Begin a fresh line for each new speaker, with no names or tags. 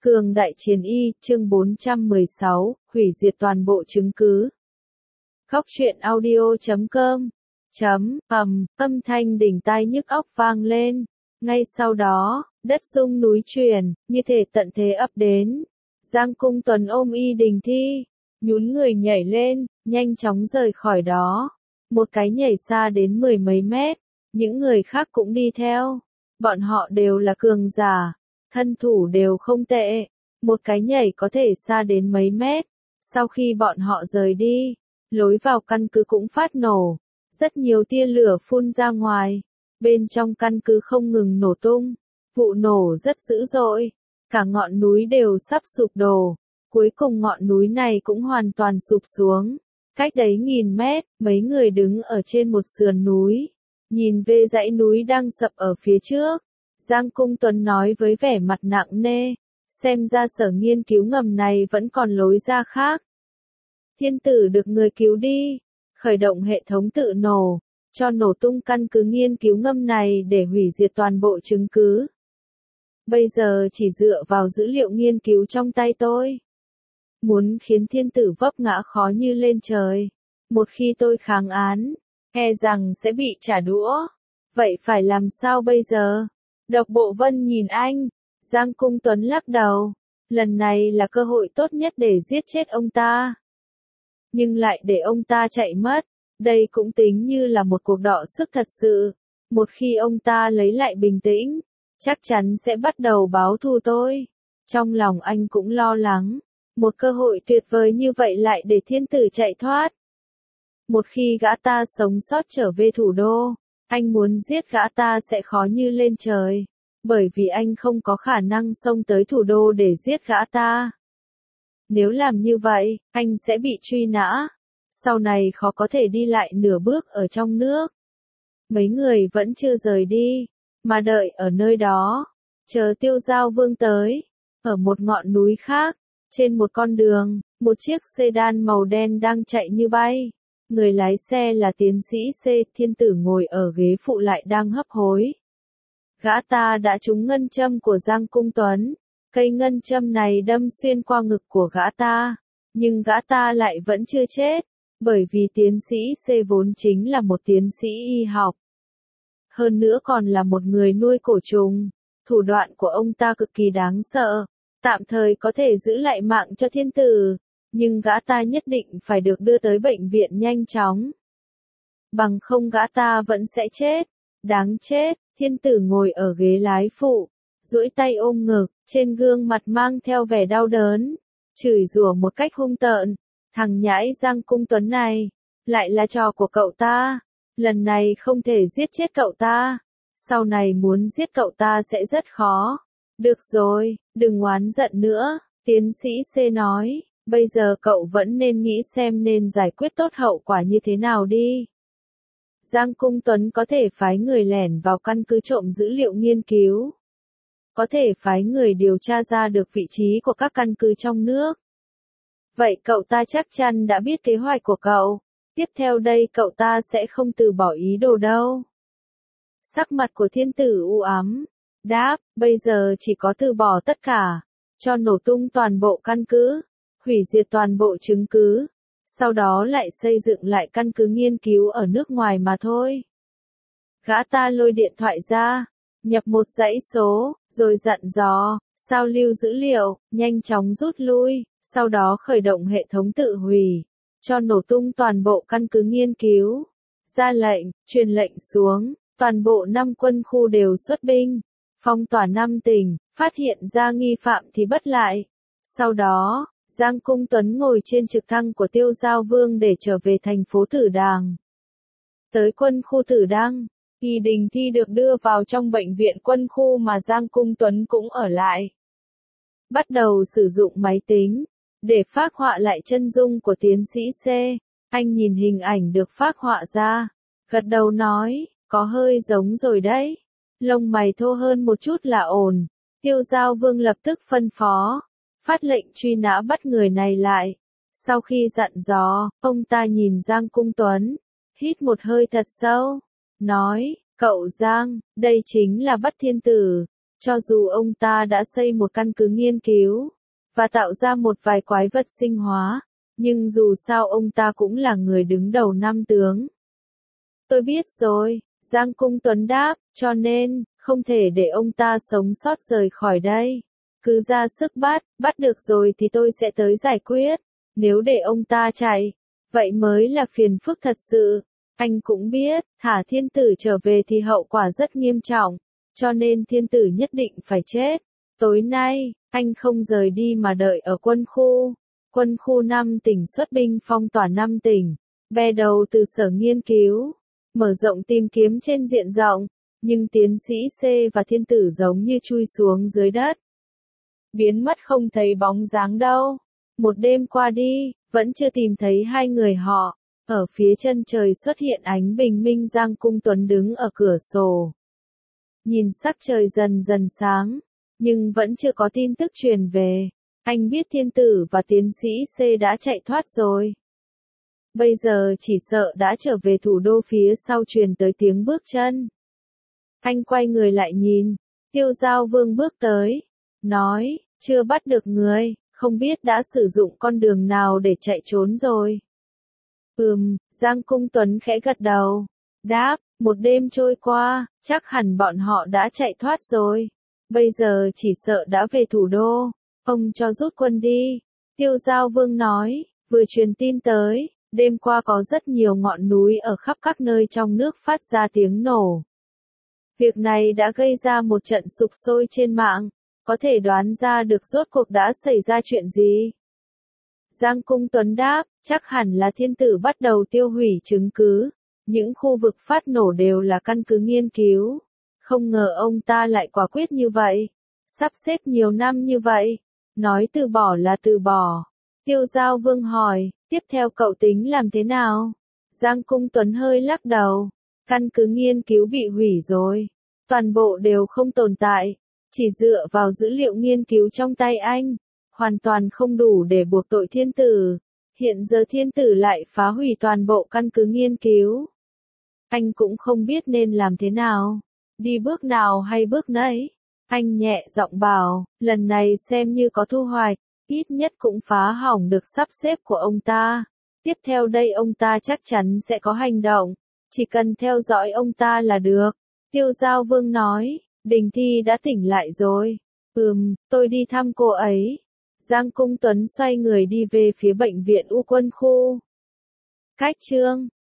Cường đại chiến y, chương 416, hủy diệt toàn bộ chứng cứ. Góc truyện audio.com âm thanh đỉnh tai nhức óc vang lên. Ngay sau đó, đất rung núi chuyển, như thể tận thế ập đến. Giang Cung Tuấn ôm Y Đình Thi, nhún người nhảy lên, nhanh chóng rời khỏi đó. Một cái nhảy xa đến mười mấy mét, những người khác cũng đi theo. Bọn họ đều là cường giả, thân thủ đều không tệ. Một cái nhảy có thể xa đến mấy mét. Sau khi bọn họ rời đi, lối vào căn cứ cũng phát nổ. Rất nhiều tia lửa phun ra ngoài. Bên trong căn cứ không ngừng nổ tung. Vụ nổ rất dữ dội. Cả ngọn núi đều sắp sụp đổ. Cuối cùng ngọn núi này cũng hoàn toàn sụp xuống. Cách đấy 1000 mét, mấy người đứng ở trên một sườn núi. Nhìn về dãy núi đang sập ở phía trước. Giang Cung Tuấn nói với vẻ mặt nặng nề. Xem ra sở nghiên cứu ngầm này vẫn còn lối ra khác. Thiên tử được người cứu đi. Khởi động hệ thống tự nổ. Cho nổ tung căn cứ nghiên cứu ngầm này để hủy diệt toàn bộ chứng cứ. Bây giờ chỉ dựa vào dữ liệu nghiên cứu trong tay tôi. Muốn khiến thiên tử vấp ngã khó như lên trời. Một khi tôi kháng án, e rằng sẽ bị trả đũa. Vậy phải làm sao bây giờ? Độc Bộ Vân nhìn anh. Giang Cung Tuấn lắc đầu. Lần này là cơ hội tốt nhất để giết chết ông ta. Nhưng lại để ông ta chạy mất. Đây cũng tính như là một cuộc đọ sức thật sự. Một khi ông ta lấy lại bình tĩnh, chắc chắn sẽ bắt đầu báo thù tôi. Trong lòng anh cũng lo lắng. Một cơ hội tuyệt vời như vậy lại để thiên tử chạy thoát. Một khi gã ta sống sót trở về thủ đô, anh muốn giết gã ta sẽ khó như lên trời. Bởi vì anh không có khả năng xông tới thủ đô để giết gã ta. Nếu làm như vậy, anh sẽ bị truy nã. Sau này khó có thể đi lại nửa bước ở trong nước. Mấy người vẫn chưa rời đi, mà đợi ở nơi đó. Chờ Tiêu Giao Vương tới. Ở một ngọn núi khác, trên một con đường, một chiếc sedan màu đen đang chạy như bay. Người lái xe là tiến sĩ C. Thiên Tử ngồi ở ghế phụ lại đang hấp hối. Gã ta đã trúng ngân châm của Giang Cung Tuấn. Cây ngân châm này đâm xuyên qua ngực của gã ta. Nhưng gã ta lại vẫn chưa chết. Bởi vì tiến sĩ C vốn chính là một tiến sĩ y học. Hơn nữa còn là một người nuôi cổ trùng. Thủ đoạn của ông ta cực kỳ đáng sợ. Tạm thời có thể giữ lại mạng cho thiên tử. Nhưng gã ta nhất định phải được đưa tới bệnh viện nhanh chóng. Bằng không gã ta vẫn sẽ chết. Đáng chết. Thiên tử ngồi ở ghế lái phụ, duỗi tay ôm ngực, trên gương mặt mang theo vẻ đau đớn, chửi rủa một cách hung tợn. Thằng nhãi Giang Cung Tuấn này, lại là trò của cậu ta. Lần này không thể giết chết cậu ta. Sau này muốn giết cậu ta sẽ rất khó. Được rồi, đừng oán giận nữa, tiến sĩ C nói. Bây giờ cậu vẫn nên nghĩ xem nên giải quyết tốt hậu quả như thế nào đi. Giang Cung Tuấn có thể phái người lẻn vào căn cứ trộm dữ liệu nghiên cứu. Có thể phái người điều tra ra được vị trí của các căn cứ trong nước. Vậy cậu ta chắc chắn đã biết kế hoạch của cậu. Tiếp theo đây cậu ta sẽ không từ bỏ ý đồ đâu. Sắc mặt của thiên tử u ám. Đáp, bây giờ chỉ có từ bỏ tất cả. Cho nổ tung toàn bộ căn cứ. Hủy diệt toàn bộ chứng cứ. Sau đó lại xây dựng lại căn cứ nghiên cứu ở nước ngoài mà thôi. Gã ta lôi điện thoại ra, nhập một dãy số, rồi dặn dò, sao lưu dữ liệu, nhanh chóng rút lui, sau đó khởi động hệ thống tự hủy, cho nổ tung toàn bộ căn cứ nghiên cứu. Ra lệnh, truyền lệnh xuống, toàn bộ 5 quân khu đều xuất binh, phong tỏa 5 tỉnh, phát hiện ra nghi phạm thì bắt lại. Sau đó, Giang Cung Tuấn ngồi trên trực thăng của Tiêu Giao Vương để trở về thành phố Tử Đàng. Tới quân khu Tử Đăng, Y Đình Thi được đưa vào trong bệnh viện quân khu mà Giang Cung Tuấn cũng ở lại. Bắt đầu sử dụng máy tính, để phác họa lại chân dung của tiến sĩ C. Anh nhìn hình ảnh được phác họa ra, gật đầu nói, có hơi giống rồi đấy. Lông mày thô hơn một chút là ổn. Tiêu Giao Vương lập tức phân phó. Phát lệnh truy nã bắt người này lại. Sau khi dặn dò, ông ta nhìn Giang Cung Tuấn, hít một hơi thật sâu, nói, cậu Giang, đây chính là bắt thiên tử. Cho dù ông ta đã xây một căn cứ nghiên cứu, và tạo ra một vài quái vật sinh hóa, nhưng dù sao ông ta cũng là người đứng đầu năm tướng. Tôi biết rồi, Giang Cung Tuấn đáp, cho nên, không thể để ông ta sống sót rời khỏi đây. Cứ ra sức bắt được rồi thì tôi sẽ tới giải quyết. Nếu để ông ta chạy, vậy mới là phiền phức thật sự. Anh cũng biết, thả thiên tử trở về thì hậu quả rất nghiêm trọng, cho nên thiên tử nhất định phải chết. Tối nay, anh không rời đi mà đợi ở quân khu. Quân khu 5 tỉnh xuất binh phong tỏa 5 tỉnh, bè đầu từ sở nghiên cứu, mở rộng tìm kiếm trên diện rộng, nhưng tiến sĩ C và thiên tử giống như chui xuống dưới đất. Biến mất không thấy bóng dáng đâu. Một đêm qua đi, vẫn chưa tìm thấy hai người họ. Ở phía chân trời xuất hiện ánh bình minh. Giang Cung Tuấn đứng ở cửa sổ. Nhìn sắc trời dần dần sáng, nhưng vẫn chưa có tin tức truyền về. Anh biết thiên tử và tiến sĩ C đã chạy thoát rồi. Bây giờ chỉ sợ đã trở về thủ đô. Phía sau truyền tới tiếng bước chân. Anh quay người lại nhìn, Tiêu Giao Vương bước tới, nói, chưa bắt được người, không biết đã sử dụng con đường nào để chạy trốn rồi. Giang Cung Tuấn khẽ gật đầu, đáp, một đêm trôi qua, chắc hẳn bọn họ đã chạy thoát rồi. Bây giờ chỉ sợ đã về thủ đô, ông cho rút quân đi. Tiêu Giao Vương nói, vừa truyền tin tới, đêm qua có rất nhiều ngọn núi ở khắp các nơi trong nước phát ra tiếng nổ. Việc này đã gây ra một trận sục sôi trên mạng, có thể đoán ra được rốt cuộc đã xảy ra chuyện gì. Giang Cung Tuấn đáp, chắc hẳn là thiên tử bắt đầu tiêu hủy chứng cứ. Những khu vực phát nổ đều là căn cứ nghiên cứu. Không ngờ ông ta lại quả quyết như vậy. Sắp xếp nhiều năm như vậy. Nói từ bỏ là từ bỏ. Tiêu Giao Vương hỏi, tiếp theo cậu tính làm thế nào? Giang Cung Tuấn hơi lắc đầu. Căn cứ nghiên cứu bị hủy rồi. Toàn bộ đều không tồn tại. Chỉ dựa vào dữ liệu nghiên cứu trong tay anh. Hoàn toàn không đủ để buộc tội thiên tử. Hiện giờ thiên tử lại phá hủy toàn bộ căn cứ nghiên cứu. Anh cũng không biết nên làm thế nào. Đi bước nào hay bước nấy. Anh nhẹ giọng bảo, lần này xem như có thu hoạch. Ít nhất cũng phá hỏng được sắp xếp của ông ta. Tiếp theo đây ông ta chắc chắn sẽ có hành động. Chỉ cần theo dõi ông ta là được. Tiêu Giao Vương nói, Đình Thi đã tỉnh lại rồi. Tôi đi thăm cô ấy. Giang Cung Tuấn xoay người đi về phía bệnh viện U quân khu. Cách chương